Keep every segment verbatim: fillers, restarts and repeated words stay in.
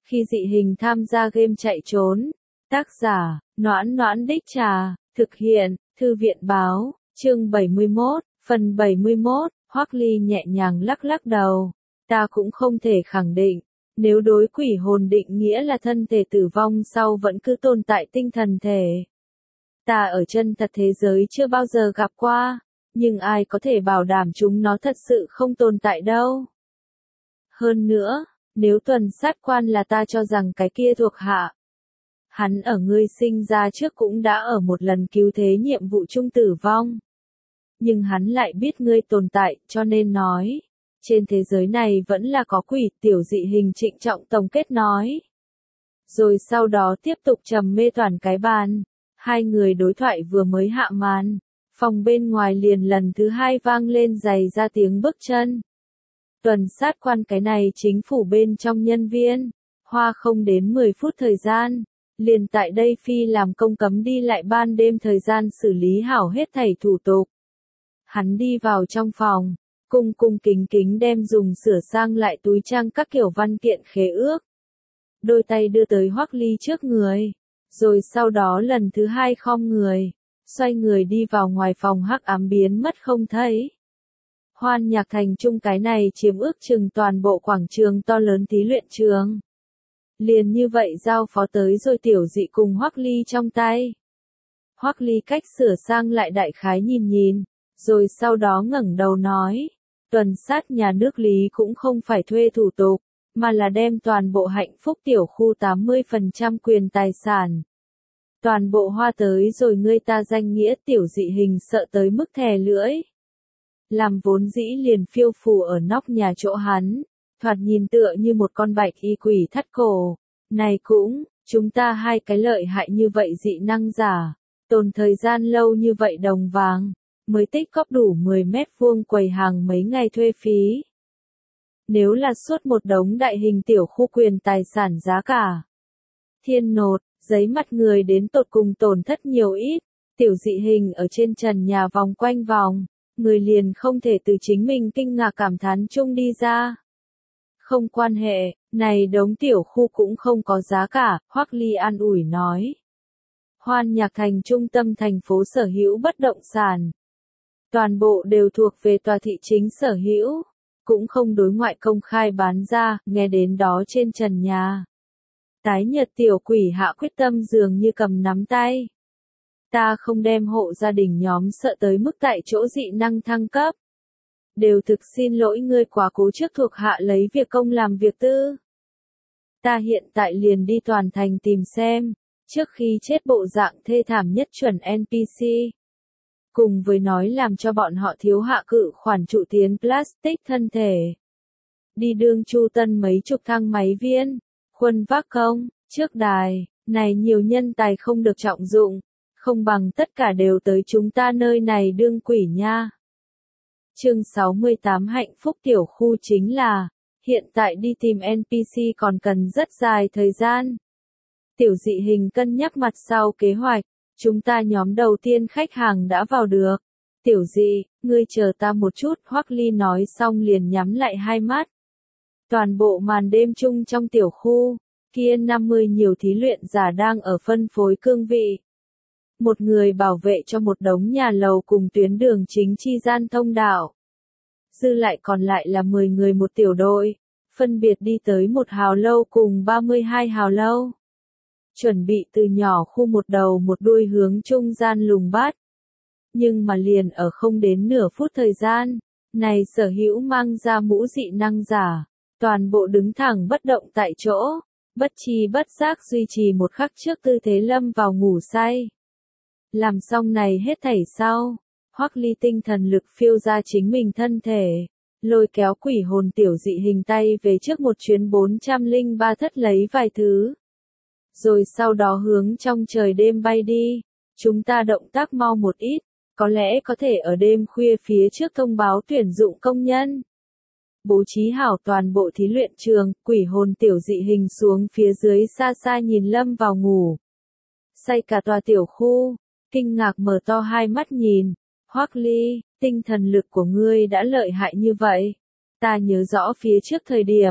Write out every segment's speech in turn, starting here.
Khi dị hình tham gia game chạy trốn. Tác giả, Noãn Noãn Đích Trà, thực hiện, Thư viện báo, chương bảy mươi mốt, phần bảy mươi mốt, Hoắc Ly nhẹ nhàng lắc lắc đầu. Ta cũng không thể khẳng định, nếu đối quỷ hồn định nghĩa là thân thể tử vong sau vẫn cứ tồn tại tinh thần thể. Ta ở chân thật thế giới chưa bao giờ gặp qua, nhưng ai có thể bảo đảm chúng nó thật sự không tồn tại đâu. Hơn nữa, nếu tuần sát quan là ta cho rằng cái kia thuộc hạ. Hắn ở ngươi sinh ra trước cũng đã ở một lần cứu thế nhiệm vụ chung tử vong. Nhưng hắn lại biết ngươi tồn tại, cho nên nói, trên thế giới này vẫn là có quỷ. Tiểu dị hình trịnh trọng tổng kết nói. Rồi sau đó tiếp tục trầm mê toàn cái bàn. Hai người đối thoại vừa mới hạ màn, phòng bên ngoài liền lần thứ hai vang lên dày ra tiếng bước chân. Tuần sát quan cái này chính phủ bên trong nhân viên, hoa không đến mười phút thời gian, liền tại đây phi làm công cấm đi lại ban đêm thời gian xử lý hảo hết thảy thủ tục. Hắn đi vào trong phòng, cung cung kính kính đem dùng sửa sang lại túi trang các kiểu văn kiện khế ước. Đôi tay đưa tới Hoắc Ly trước người, rồi sau đó lần thứ hai khom người, xoay người đi vào ngoài phòng hắc ám biến mất không thấy. Hoan Nhạc Thành Trung cái này chiếm ước chừng toàn bộ quảng trường to lớn thí luyện trường. Liền như vậy giao phó tới rồi tiểu dị cùng Hoắc Ly trong tay. Hoắc Ly cách sửa sang lại đại khái nhìn nhìn, rồi sau đó ngẩng đầu nói, tuần sát nhà nước Lý cũng không phải thuê thủ tục, mà là đem toàn bộ hạnh phúc tiểu khu tám mươi phần trăm quyền tài sản. Toàn bộ hoa tới rồi ngươi ta danh nghĩa. Tiểu dị hình sợ tới mức thè lưỡi. Làm vốn dĩ liền phiêu phù ở nóc nhà chỗ hắn, thoạt nhìn tựa như một con bạch y quỷ thắt cổ. Này cũng, chúng ta hai cái lợi hại như vậy dị năng giả, tồn thời gian lâu như vậy đồng vàng, mới tích góp đủ mười mét vuông quầy hàng mấy ngày thuê phí. Nếu là suốt một đống đại hình tiểu khu quyền tài sản giá cả thiên nột, giấy mặt người đến tột cùng tổn thất nhiều ít. Tiểu dị hình ở trên trần nhà vòng quanh vòng, người liền không thể từ chính mình kinh ngạc cảm thán chung đi ra. Không quan hệ, này đống tiểu khu cũng không có giá cả, Hoắc Ly an ủi nói. Hoan Nhạc Thành trung tâm thành phố sở hữu bất động sản. Toàn bộ đều thuộc về tòa thị chính sở hữu, cũng không đối ngoại công khai bán ra, nghe đến đó trên trần nhà. Tái nhật tiểu quỷ hạ quyết tâm dường như cầm nắm tay. Ta không đem hộ gia đình nhóm sợ tới mức tại chỗ dị năng thăng cấp. Đều thực xin lỗi ngươi quá cố trước thuộc hạ lấy việc công làm việc tư. Ta hiện tại liền đi toàn thành tìm xem, trước khi chết bộ dạng thê thảm nhất chuẩn en pê xê. Cùng với nói làm cho bọn họ thiếu hạ cự khoản trụ tiến plastic thân thể. Đi đường chu tân mấy chục thang máy viên, khuân vác công, trước đài, này nhiều nhân tài không được trọng dụng, không bằng tất cả đều tới chúng ta nơi này đương quỷ nha. Chương sáu mươi tám hạnh phúc tiểu khu chính là, hiện tại đi tìm en pê xê còn cần rất dài thời gian. Tiểu dị hình cân nhắc mặt sau kế hoạch, chúng ta nhóm đầu tiên khách hàng đã vào được. Tiểu dị, ngươi chờ ta một chút, Hoắc Ly nói xong liền nhắm lại hai mắt. Toàn bộ màn đêm chung trong tiểu khu, kia năm mươi nhiều thí luyện giả đang ở phân phối cương vị. Một người bảo vệ cho một đống nhà lầu cùng tuyến đường chính chi gian thông đạo. Dư lại còn lại là mười người một tiểu đội, phân biệt đi tới một hào lâu cùng ba mươi hai hào lâu. Chuẩn bị từ nhỏ khu một đầu một đuôi hướng trung gian lùng bắt. Nhưng mà liền ở không đến nửa phút thời gian, này sở hữu mang ra mũ dị năng giả, toàn bộ đứng thẳng bất động tại chỗ, bất chi bất giác duy trì một khắc trước tư thế lâm vào ngủ say. Làm xong này hết thảy sau, Hoắc Ly tinh thần lực phiêu ra chính mình thân thể, lôi kéo quỷ hồn tiểu dị hình tay về trước một chuyến bốn trăm lẻ ba thất lấy vài thứ. Rồi sau đó hướng trong trời đêm bay đi, chúng ta động tác mau một ít, có lẽ có thể ở đêm khuya phía trước thông báo tuyển dụng công nhân. Bố trí hảo toàn bộ thí luyện trường, quỷ hồn tiểu dị hình xuống phía dưới xa xa nhìn lâm vào ngủ. Say cả tòa tiểu khu, kinh ngạc mở to hai mắt nhìn, Hoắc Ly, tinh thần lực của ngươi đã lợi hại như vậy. Ta nhớ rõ phía trước thời điểm,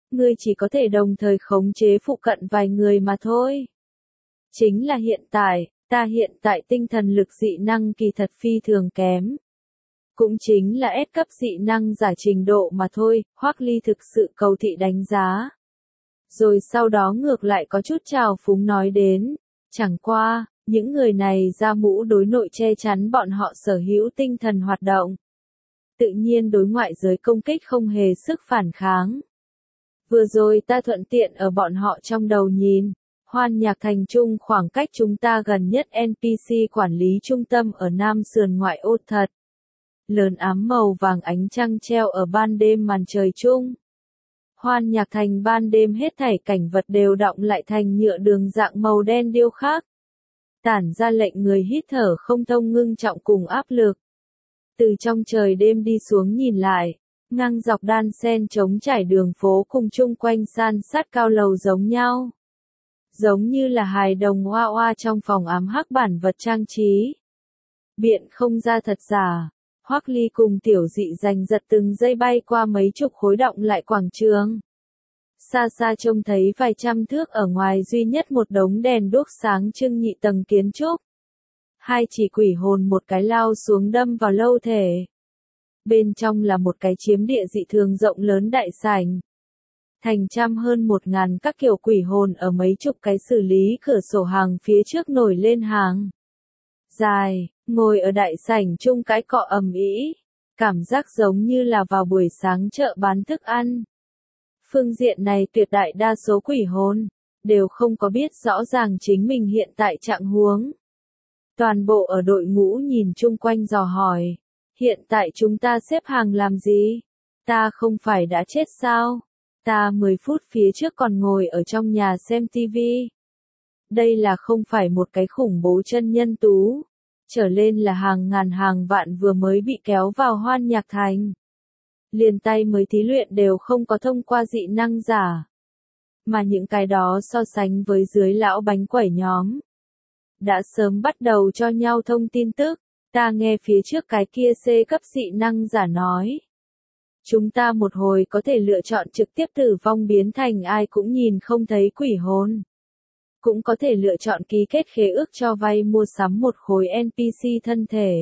ngươi chỉ có thể đồng thời khống chế phụ cận vài người mà thôi. Chính là hiện tại, ta hiện tại tinh thần lực dị năng kỳ thật phi thường kém. Cũng chính là S cấp dị năng giả trình độ mà thôi, Hoắc Ly thực sự cầu thị đánh giá. Rồi sau đó ngược lại có chút trào phúng nói đến, chẳng qua, những người này ra mũ đối nội che chắn bọn họ sở hữu tinh thần hoạt động. Tự nhiên đối ngoại giới công kích không hề sức phản kháng. Vừa rồi ta thuận tiện ở bọn họ trong đầu nhìn, Hoan Nhạc Thành Trung khoảng cách chúng ta gần nhất en pê xê quản lý trung tâm ở Nam Sườn ngoại ô thật. Lớn ám màu vàng ánh trăng treo ở ban đêm màn trời chung. Hoan Nhạc Thành ban đêm hết thảy cảnh vật đều đọng lại thành nhựa đường dạng màu đen điêu khắc. Tản ra lệnh người hít thở không thông ngưng trọng cùng áp lực. Từ trong trời đêm đi xuống nhìn lại, ngang dọc đan sen trống trải đường phố cùng chung quanh san sát cao lầu giống nhau. Giống như là hài đồng hoa hoa trong phòng ám hắc bản vật trang trí. Biện không ra thật giả, Hoắc Ly cùng tiểu dị giành giật từng giây bay qua mấy chục khối động lại quảng trường. Xa xa trông thấy vài trăm thước ở ngoài duy nhất một đống đèn đuốc sáng trưng nhị tầng kiến trúc. Hai chỉ quỷ hồn một cái lao xuống đâm vào lâu thể. Bên trong là một cái chiếm địa dị thường rộng lớn đại sảnh. Thành trăm hơn một ngàn các kiểu quỷ hồn ở mấy chục cái xử lý cửa sổ hàng phía trước nổi lên hàng. Dài, ngồi ở đại sảnh chung cái cọ ầm ĩ, cảm giác giống như là vào buổi sáng chợ bán thức ăn. Phương diện này tuyệt đại đa số quỷ hồn, đều không có biết rõ ràng chính mình hiện tại trạng huống. Toàn bộ ở đội ngũ nhìn chung quanh dò hỏi, hiện tại chúng ta xếp hàng làm gì? Ta không phải đã chết sao? Ta mười phút phía trước còn ngồi ở trong nhà xem tivi. Đây là không phải một cái khủng bố chân nhân tú, trở lên là hàng ngàn hàng vạn vừa mới bị kéo vào Hoan Nhạc Thành. Liền tay mới thí luyện đều không có thông qua dị năng giả. Mà những cái đó so sánh với dưới lão bánh quẩy nhóm. Đã sớm bắt đầu cho nhau thông tin tức, ta nghe phía trước cái kia C cấp dị năng giả nói. Chúng ta một hồi có thể lựa chọn trực tiếp tử vong biến thành ai cũng nhìn không thấy quỷ hồn. Cũng có thể lựa chọn ký kết khế ước cho vay mua sắm một khối en pê xê thân thể.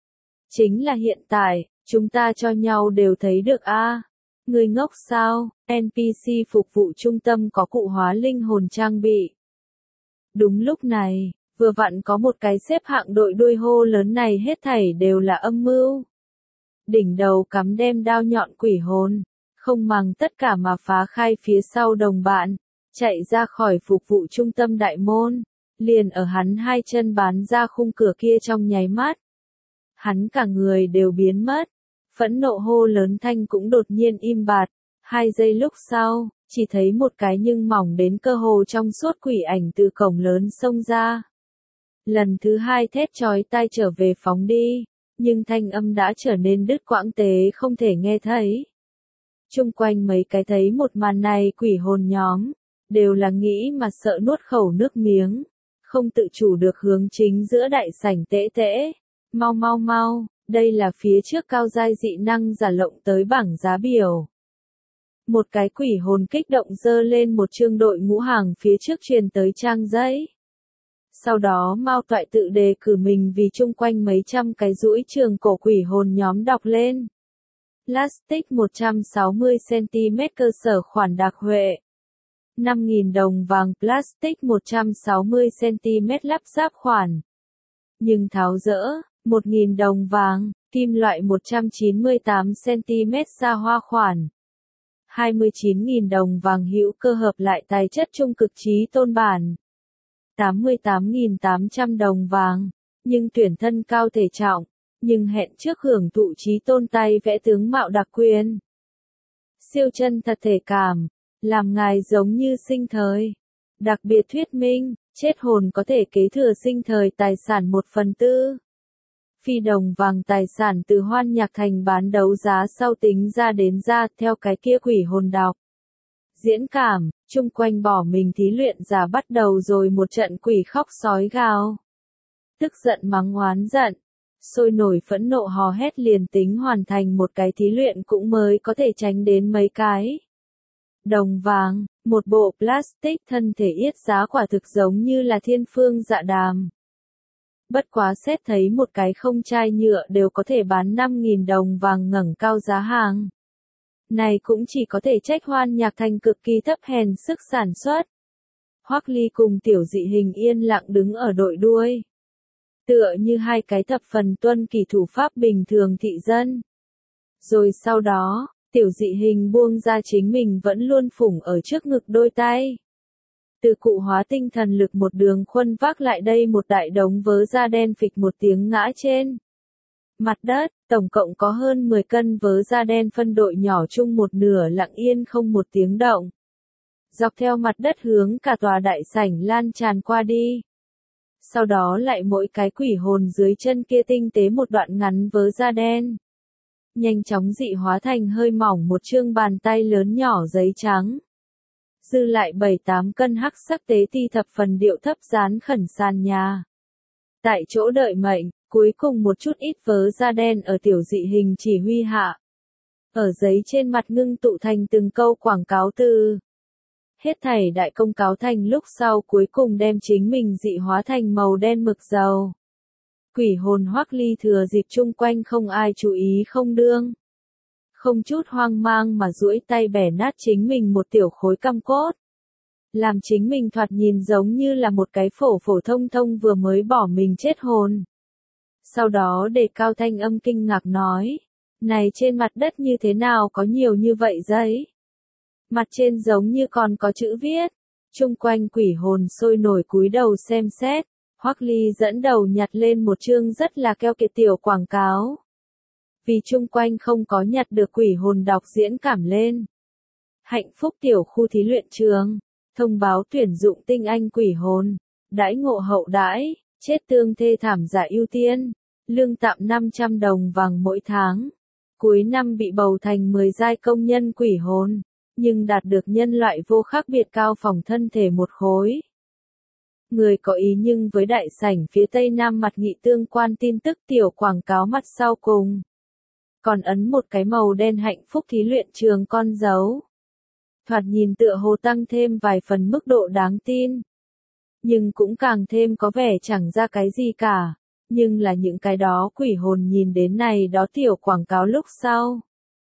Chính là hiện tại, chúng ta cho nhau đều thấy được a. À, người ngốc sao, en pê xê phục vụ trung tâm có cụ hóa linh hồn trang bị. Đúng lúc này, vừa vặn có một cái xếp hạng đội đuôi hô lớn này hết thảy đều là âm mưu. Đỉnh đầu cắm đem đao nhọn quỷ hồn, không màng tất cả mà phá khai phía sau đồng bạn, chạy ra khỏi phục vụ trung tâm đại môn, liền ở hắn hai chân bán ra khung cửa kia trong nháy mắt. Hắn cả người đều biến mất, phẫn nộ hô lớn thanh cũng đột nhiên im bặt, hai giây lúc sau, chỉ thấy một cái nhưng mỏng đến cơ hồ trong suốt quỷ ảnh từ cổng lớn xông ra. Lần thứ hai thét chói tai trở về phóng đi, nhưng thanh âm đã trở nên đứt quãng tế không thể nghe thấy. Chung quanh mấy cái thấy một màn này quỷ hồn nhóm, đều là nghĩ mà sợ nuốt khẩu nước miếng, không tự chủ được hướng chính giữa đại sảnh tễ tễ. Mau mau mau, đây là phía trước cao giai dị năng giả lộng tới bảng giá biểu. Một cái quỷ hồn kích động dơ lên một chương đội ngũ hàng phía trước truyền tới trang giấy. Sau đó Mao Toại tự đề cử mình vì chung quanh mấy trăm cái rũi trường cổ quỷ hồn nhóm đọc lên. Plastic một trăm sáu mươi xăng-ti-mét cơ sở khoản đặc huệ. năm nghìn đồng vàng plastic một trăm sáu mươi xăng-ti-mét lắp ráp khoản. Nhưng tháo dỡ, một nghìn đồng vàng, kim loại một trăm chín mươi tám xăng-ti-mét xa hoa khoản. hai mươi chín nghìn đồng vàng hữu cơ hợp lại tài chất trung cực trí tôn bản. tám mươi tám nghìn tám trăm đồng vàng, nhưng tuyển thân cao thể trọng, nhưng hẹn trước hưởng thụ trí tôn tay vẽ tướng mạo đặc quyền. Siêu chân thật thể cảm, làm ngài giống như sinh thời. Đặc biệt thuyết minh, chết hồn có thể kế thừa sinh thời tài sản một phần tư. Phi đồng vàng tài sản từ Hoan Nhạc Thành bán đấu giá sau tính ra đến ra theo cái kia quỷ hồn đọc. Diễn cảm, chung quanh bỏ mình thí luyện giả bắt đầu rồi một trận quỷ khóc sói gào. Tức giận mắng oán giận, sôi nổi phẫn nộ hò hét liền tính hoàn thành một cái thí luyện cũng mới có thể tránh đến mấy cái. Đồng vàng, một bộ plastic thân thể yết giá quả thực giống như là thiên phương dạ đàm. Bất quá xét thấy một cái không chai nhựa đều có thể bán năm nghìn đồng vàng ngẩng cao giá hàng. Này cũng chỉ có thể trách Hoan Nhạc Thành cực kỳ thấp hèn sức sản xuất. Hoắc Ly cùng Tiểu Dị Hình yên lặng đứng ở đội đuôi. Tựa như hai cái thập phần tuân kỳ thủ pháp bình thường thị dân. Rồi sau đó, Tiểu Dị Hình buông ra chính mình vẫn luôn phủng ở trước ngực đôi tay. Từ cụ hóa tinh thần lực một đường khuân vác lại đây một đại đống vớ da đen phịch một tiếng ngã trên mặt đất, tổng cộng có hơn mười cân vớ da đen phân đội nhỏ chung một nửa lặng yên không một tiếng động. Dọc theo mặt đất hướng cả tòa đại sảnh lan tràn qua đi. Sau đó lại mỗi cái quỷ hồn dưới chân kia tinh tế một đoạn ngắn vớ da đen. Nhanh chóng dị hóa thành hơi mỏng một chương bàn tay lớn nhỏ giấy trắng. Dư lại bảy tám cân hắc sắc tế ti thập phần điệu thấp dán khẩn sàn nhà. Tại chỗ đợi mệnh, cuối cùng một chút ít vớ da đen ở Tiểu Dị Hình chỉ huy hạ. Ở giấy trên mặt ngưng tụ thành từng câu quảng cáo từ. Hết thảy đại công cáo thành lúc sau cuối cùng đem chính mình dị hóa thành màu đen mực dầu. Quỷ hồn Hoắc Ly thừa dịp chung quanh không ai chú ý không đương. Không chút hoang mang mà duỗi tay bẻ nát chính mình một tiểu khối căm cốt. Làm chính mình thoạt nhìn giống như là một cái phổ phổ thông thông vừa mới bỏ mình chết hồn. Sau đó đề cao thanh âm kinh ngạc nói. Này trên mặt đất như thế nào có nhiều như vậy giấy? Mặt trên giống như còn có chữ viết. Chung quanh quỷ hồn sôi nổi cúi đầu xem xét. Hoắc Ly dẫn đầu nhặt lên một chương rất là keo kiệt tiểu quảng cáo. Vì chung quanh không có nhặt được quỷ hồn đọc diễn cảm lên. Hạnh phúc tiểu khu thí luyện trường. Thông báo tuyển dụng tinh anh quỷ hồn. Đãi ngộ hậu đãi. Chết tương thê thảm giả ưu tiên. Lương tạm năm trăm đồng vàng mỗi tháng. Cuối năm bị bầu thành mười giai công nhân quỷ hồn. Nhưng đạt được nhân loại vô khác biệt cao phòng thân thể một khối. Người có ý nhưng với đại sảnh phía tây nam mặt nghị tương quan tin tức tiểu quảng cáo mặt sau cùng. Còn ấn một cái màu đen hạnh phúc thí luyện trường con dấu. Thoạt nhìn tựa hồ tăng thêm vài phần mức độ đáng tin. Nhưng cũng càng thêm có vẻ chẳng ra cái gì cả. Nhưng là những cái đó quỷ hồn nhìn đến này đó tiểu quảng cáo lúc sau.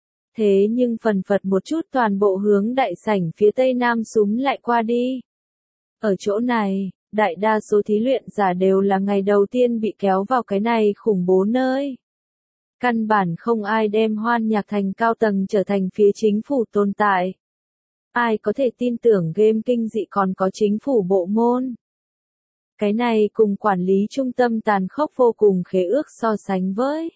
Thế nhưng phần phật một chút toàn bộ hướng đại sảnh phía tây nam súm lại qua đi. Ở chỗ này, đại đa số thí luyện giả đều là ngày đầu tiên bị kéo vào cái này khủng bố nơi. Căn bản không ai đem Hoan Nhạc Thành cao tầng trở thành phía chính phủ tồn tại. Ai có thể tin tưởng game kinh dị còn có chính phủ bộ môn. Cái này cùng quản lý trung tâm tàn khốc vô cùng khế ước so sánh với.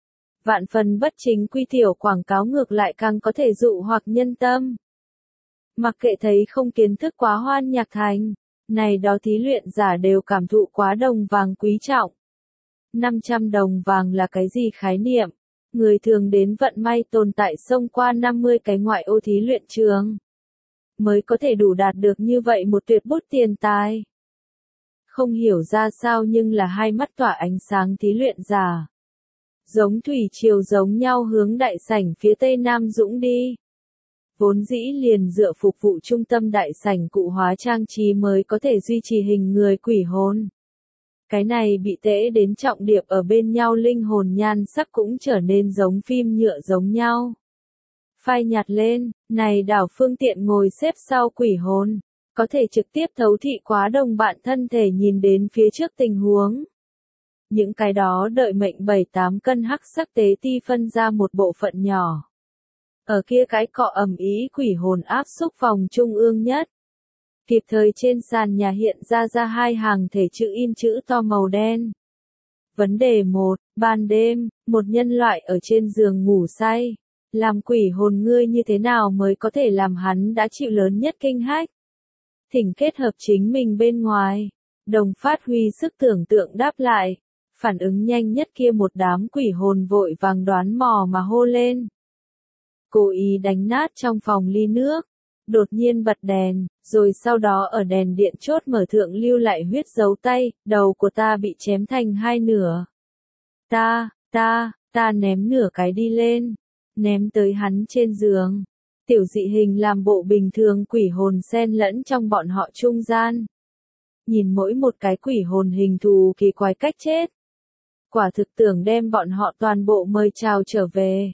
Vạn phần bất chính quy tiểu quảng cáo ngược lại càng có thể dụ hoặc nhân tâm. Mặc kệ thấy không kiến thức quá Hoan Nhạc Thành, này đó thí luyện giả đều cảm thụ quá đồng vàng quý trọng. năm trăm đồng vàng là cái gì khái niệm? Người thường đến vận may tồn tại xông qua năm mươi cái ngoại ô thí luyện trường. Mới có thể đủ đạt được như vậy một tuyệt bút tiền tài. Không hiểu ra sao nhưng là hai mắt tỏa ánh sáng thí luyện giả. Giống thủy triều giống nhau hướng đại sảnh phía tây nam dũng đi. Vốn dĩ liền dựa phục vụ trung tâm đại sảnh cụ hóa trang trí mới có thể duy trì hình người quỷ hồn. Cái này bị tễ đến trọng điệp ở bên nhau linh hồn nhan sắc cũng trở nên giống phim nhựa giống nhau. Phai nhạt lên, này đảo phương tiện ngồi xếp sau quỷ hồn. Có thể trực tiếp thấu thị quá đồng bạn thân thể nhìn đến phía trước tình huống. Những cái đó đợi mệnh bảy tám cân hắc sắc tế ti phân ra một bộ phận nhỏ. Ở kia cái cọ ầm ý quỷ hồn áp xúc phòng trung ương nhất. Kịp thời trên sàn nhà hiện ra ra hai hàng thể chữ in chữ to màu đen. Vấn đề một, ban đêm, một nhân loại ở trên giường ngủ say. Làm quỷ hồn ngươi như thế nào mới có thể làm hắn đã chịu lớn nhất kinh hách? Thỉnh kết hợp chính mình bên ngoài. Đồng phát huy sức tưởng tượng đáp lại. Phản ứng nhanh nhất kia một đám quỷ hồn vội vàng đoán mò mà hô lên. Cố ý đánh nát trong phòng ly nước. Đột nhiên bật đèn, rồi sau đó ở đèn điện chốt mở thượng lưu lại huyết dấu tay, đầu của ta bị chém thành hai nửa. Ta, ta, ta ném nửa cái đi lên, ném tới hắn trên giường. Tiểu dị hình làm bộ bình thường quỷ hồn xen lẫn trong bọn họ trung gian. Nhìn mỗi một cái quỷ hồn hình thù kỳ quái cách chết. Quả thực tưởng đem bọn họ toàn bộ mời chào trở về.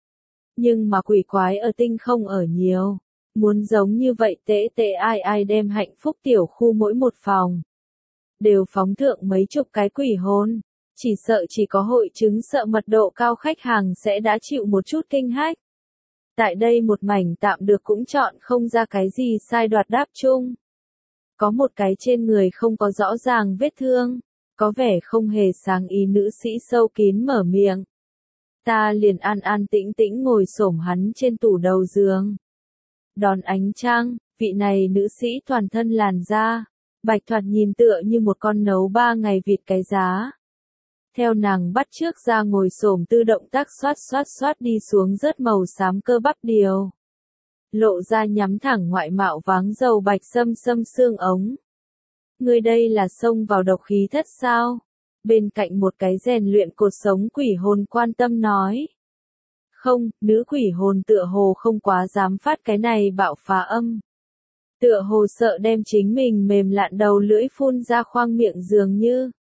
Nhưng mà quỷ quái ở tinh không ở nhiều. Muốn giống như vậy tệ tệ ai ai đem hạnh phúc tiểu khu mỗi một phòng. Đều phóng thượng mấy chục cái quỷ hồn. Chỉ sợ chỉ có hội chứng sợ mật độ cao khách hàng sẽ đã chịu một chút kinh hách. Tại đây một mảnh tạm được cũng chọn không ra cái gì sai đoạt đáp chung. Có một cái trên người không có rõ ràng vết thương. Có vẻ không hề sáng ý nữ sĩ sâu kín mở miệng. Ta liền an an tĩnh tĩnh ngồi xổm hắn trên tủ đầu giường. Đón ánh trăng, vị này nữ sĩ toàn thân làn da. Bạch thoạt nhìn tựa như một con nấu ba ngày vịt cái giá. Theo nàng bắt trước ra ngồi xổm tư động tác xoát xoát xoát đi xuống rớt màu xám cơ bắp điều. Lộ ra nhắm thẳng ngoại mạo váng dầu bạch sâm sâm xương ống. Người đây là xông vào độc khí thất sao? Bên cạnh một cái rèn luyện cột sống quỷ hồn quan tâm nói. Không, nữ quỷ hồn tựa hồ không quá dám phát cái này bạo phá âm. Tựa hồ sợ đem chính mình mềm lạn đầu lưỡi phun ra khoang miệng dường như.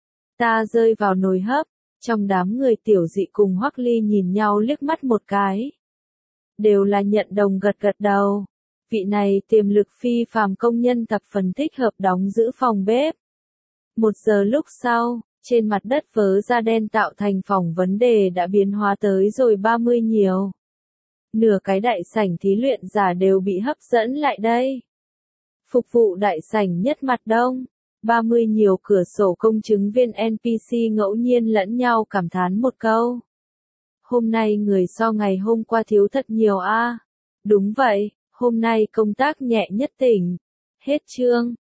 Ta rơi vào nồi hấp, trong đám người tiểu dị cùng Hoắc Ly nhìn nhau liếc mắt một cái. Đều là nhận đồng gật gật đầu. Vị này tiềm lực phi phàm công nhân thập phần thích hợp đóng giữ phòng bếp. Một giờ lúc sau, trên mặt đất vớ da đen tạo thành phòng vấn đề đã biến hóa tới rồi ba mươi nhiều. Nửa cái đại sảnh thí luyện giả đều bị hấp dẫn lại đây. Phục vụ đại sảnh nhất mặt đông. ba mươi nhiều cửa sổ công chứng viên en pê xê ngẫu nhiên lẫn nhau cảm thán một câu. Hôm nay người so ngày hôm qua thiếu thật nhiều a. À? Đúng vậy, hôm nay công tác nhẹ nhất tỉnh. Hết chương.